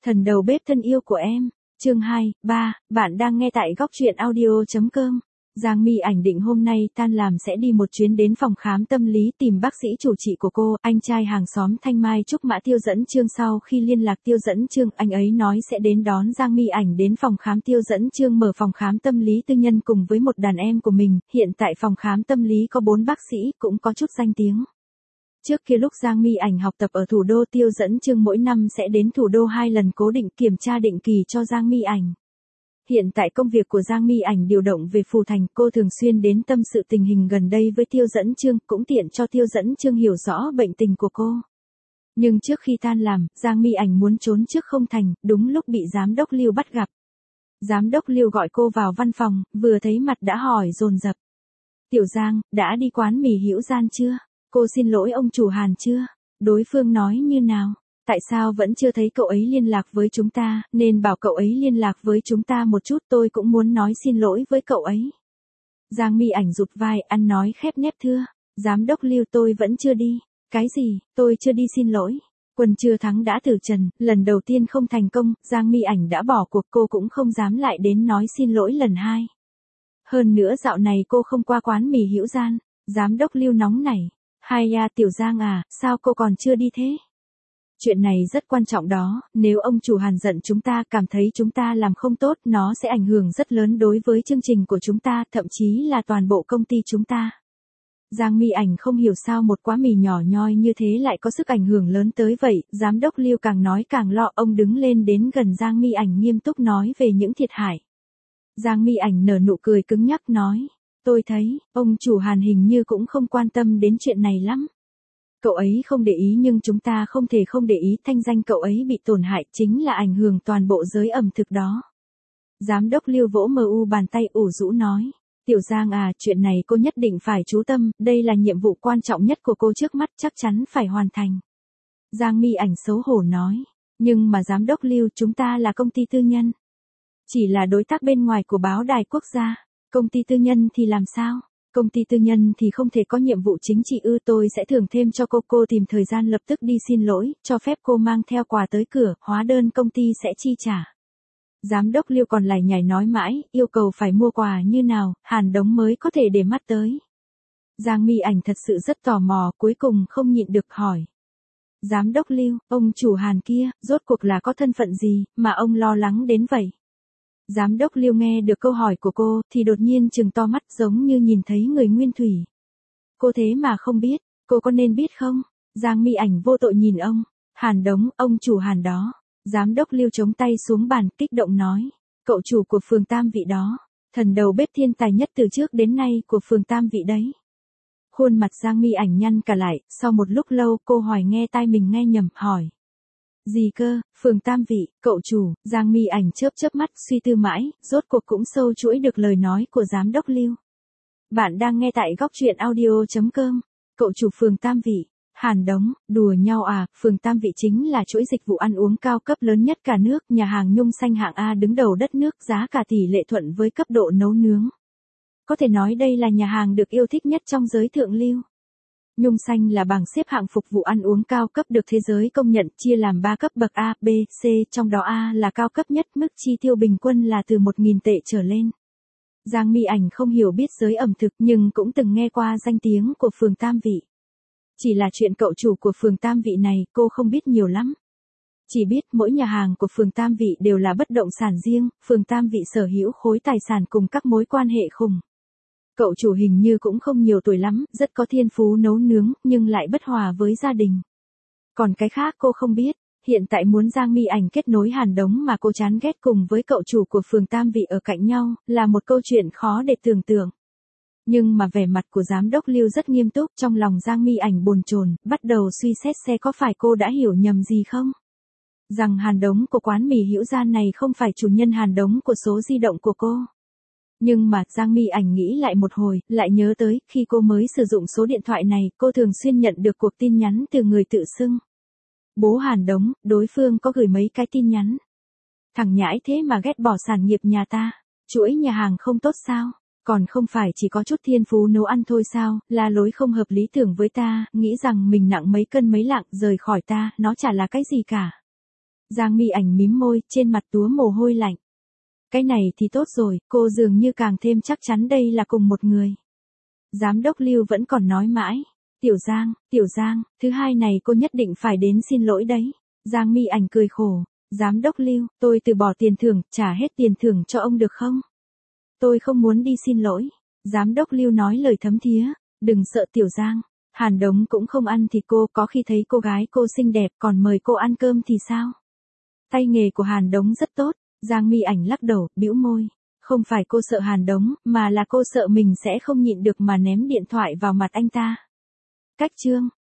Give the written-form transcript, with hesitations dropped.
Thần đầu bếp thân yêu của em, chương 2, 3, bạn đang nghe tại góc truyện audio.com. Giang My Ảnh định hôm nay tan làm sẽ đi một chuyến đến phòng khám tâm lý tìm bác sĩ chủ trị của cô, anh trai hàng xóm Thanh Mai Trúc Mã Tiêu Dẫn Chương. Sau khi liên lạc Tiêu Dẫn Chương, anh ấy nói sẽ đến đón Giang My Ảnh đến phòng khám. Tiêu Dẫn Chương mở phòng khám tâm lý tư nhân cùng với một đàn em của mình, hiện tại phòng khám tâm lý có 4 bác sĩ, cũng có chút danh tiếng. Trước kia lúc Giang My Ảnh học tập ở thủ đô, Tiêu Dẫn Chương mỗi năm sẽ đến thủ đô 2 lần cố định kiểm tra định kỳ cho Giang My Ảnh. Hiện tại công việc của Giang My Ảnh điều động về Phù Thành, cô thường xuyên đến tâm sự tình hình gần đây với Tiêu Dẫn Chương, cũng tiện cho Tiêu Dẫn Chương hiểu rõ bệnh tình của cô. Nhưng trước khi tan làm, Giang My Ảnh muốn trốn trước không thành, đúng lúc bị giám đốc Lưu bắt gặp. Giám đốc Lưu gọi cô vào văn phòng, vừa thấy mặt đã hỏi dồn dập. "Tiểu Giang, đã đi quán mì Hữu Gian chưa? Cô xin lỗi ông chủ Hàn chưa? Đối phương nói như nào? Tại sao vẫn chưa thấy cậu ấy liên lạc với chúng ta, nên bảo cậu ấy liên lạc với chúng ta một chút, tôi cũng muốn nói xin lỗi với cậu ấy." Giang My Ảnh rụt vai, ăn nói khép nép thưa. "Giám đốc Lưu, tôi vẫn chưa đi." "Cái gì, tôi chưa đi xin lỗi?" Quân chưa thắng đã từ trần, lần đầu tiên không thành công, Giang My Ảnh đã bỏ cuộc, cô cũng không dám lại đến nói xin lỗi lần hai. Hơn nữa dạo này cô không qua quán mì Hữu Gian. Giám đốc Lưu nóng nảy. "Hai ya, Tiểu Giang à, sao cô còn chưa đi thế? Chuyện này rất quan trọng đó, nếu ông chủ Hàn giận chúng ta, cảm thấy chúng ta làm không tốt, nó sẽ ảnh hưởng rất lớn đối với chương trình của chúng ta, thậm chí là toàn bộ công ty chúng ta." Giang My Ảnh không hiểu sao một quán mì nhỏ nhoi như thế lại có sức ảnh hưởng lớn tới vậy, giám đốc Lưu càng nói càng lo, ông đứng lên đến gần Giang My Ảnh nghiêm túc nói về những thiệt hại. Giang My Ảnh nở nụ cười cứng nhắc nói, "Tôi thấy, ông chủ Hàn hình như cũng không quan tâm đến chuyện này lắm. Cậu ấy không để ý nhưng chúng ta không thể không để ý, thanh danh cậu ấy bị tổn hại chính là ảnh hưởng toàn bộ giới ẩm thực đó." Giám đốc Lưu vỗ mu bàn tay ủ rũ nói, "Tiểu Giang à, chuyện này cô nhất định phải chú tâm, đây là nhiệm vụ quan trọng nhất của cô trước mắt, chắc chắn phải hoàn thành." Giang My Ảnh xấu hổ nói, "Nhưng mà giám đốc Lưu, chúng ta là công ty tư nhân. Chỉ là đối tác bên ngoài của báo đài quốc gia. Công ty tư nhân thì làm sao? Công ty tư nhân thì không thể có nhiệm vụ chính trị ư? Tôi sẽ thưởng thêm cho cô tìm thời gian lập tức đi xin lỗi, cho phép cô mang theo quà tới cửa, hóa đơn công ty sẽ chi trả." Giám đốc Lưu còn lải nhải nói mãi, yêu cầu phải mua quà như nào, Hàn Đống mới có thể để mắt tới. Giang My Ảnh thật sự rất tò mò, cuối cùng không nhịn được hỏi. "Giám đốc Lưu, ông chủ Hàn kia, rốt cuộc là có thân phận gì, mà ông lo lắng đến vậy?" Giám đốc Lưu nghe được câu hỏi của cô, thì đột nhiên trừng to mắt giống như nhìn thấy người nguyên thủy. "Cô thế mà không biết, cô có nên biết không?" Giang My Ảnh vô tội nhìn ông. "Hàn Đống, ông chủ Hàn đó." Giám đốc Lưu chống tay xuống bàn, kích động nói, "Cậu chủ của phường Tam Vị đó, thần đầu bếp thiên tài nhất từ trước đến nay của phường Tam Vị đấy." Khuôn mặt Giang My Ảnh nhăn cả lại, sau một lúc lâu cô hoài nghe tai mình nghe nhầm, hỏi. "Gì cơ, phường Tam Vị, cậu chủ?" Giang My Ảnh chớp chớp mắt suy tư mãi, rốt cuộc cũng sâu chuỗi được lời nói của giám đốc Lưu. Bạn đang nghe tại góc truyện audio.com. Cậu chủ phường Tam Vị, Hàn Đống, đùa nhau à? Phường Tam Vị chính là chuỗi dịch vụ ăn uống cao cấp lớn nhất cả nước, nhà hàng Nhung Xanh hạng A đứng đầu đất nước, giá cả tỷ lệ thuận với cấp độ nấu nướng. Có thể nói đây là nhà hàng được yêu thích nhất trong giới thượng lưu. Nhung Xanh là bảng xếp hạng phục vụ ăn uống cao cấp được thế giới công nhận, chia làm 3 cấp bậc A, B, C, trong đó A là cao cấp nhất, mức chi tiêu bình quân là từ 1.000 tệ trở lên. Giang My Ảnh không hiểu biết giới ẩm thực nhưng cũng từng nghe qua danh tiếng của phường Tam Vị. Chỉ là chuyện cậu chủ của phường Tam Vị này, cô không biết nhiều lắm. Chỉ biết mỗi nhà hàng của phường Tam Vị đều là bất động sản riêng, phường Tam Vị sở hữu khối tài sản cùng các mối quan hệ khủng. Cậu chủ hình như cũng không nhiều tuổi lắm, rất có thiên phú nấu nướng, nhưng lại bất hòa với gia đình. Còn cái khác cô không biết. Hiện tại muốn Giang My Ảnh kết nối Hàn Đống mà cô chán ghét cùng với cậu chủ của phường Tam Vị ở cạnh nhau, là một câu chuyện khó để tưởng tượng. Nhưng mà vẻ mặt của giám đốc Lưu rất nghiêm túc, trong lòng Giang My Ảnh bồn chồn, bắt đầu suy xét xem có phải cô đã hiểu nhầm gì không? Rằng Hàn Đống của quán mì Hữu Gian này không phải chủ nhân Hàn Đống của số di động của cô. Nhưng mà Giang My Ảnh nghĩ lại một hồi, lại nhớ tới, khi cô mới sử dụng số điện thoại này, cô thường xuyên nhận được cuộc tin nhắn từ người tự xưng bố Hàn Đống, đối phương có gửi mấy cái tin nhắn. Thằng nhãi thế mà ghét bỏ sản nghiệp nhà ta, chuỗi nhà hàng không tốt sao? Còn không phải chỉ có chút thiên phú nấu ăn thôi sao, là lối không hợp lý tưởng với ta, nghĩ rằng mình nặng mấy cân mấy lạng, rời khỏi ta, nó chả là cái gì cả. Giang Mi Ảnh mím môi, trên mặt túa mồ hôi lạnh. Cái này thì tốt rồi, cô dường như càng thêm chắc chắn đây là cùng một người. Giám đốc Lưu vẫn còn nói mãi. Tiểu Giang, thứ hai này cô nhất định phải đến xin lỗi đấy. Giang Mi Ảnh cười khổ. Giám đốc Lưu, tôi từ bỏ tiền thưởng, trả hết tiền thưởng cho ông được không? Tôi không muốn đi xin lỗi. Giám đốc Lưu nói lời thấm thía. Đừng sợ Tiểu Giang. Hàn Đống cũng không ăn thì cô có khi thấy cô gái cô xinh đẹp còn mời cô ăn cơm thì sao? Tay nghề của Hàn Đống rất tốt. Giang Mi Ảnh lắc đầu, bĩu môi. Không phải cô sợ Hàn Đống, mà là cô sợ mình sẽ không nhịn được mà ném điện thoại vào mặt anh ta. Cách chương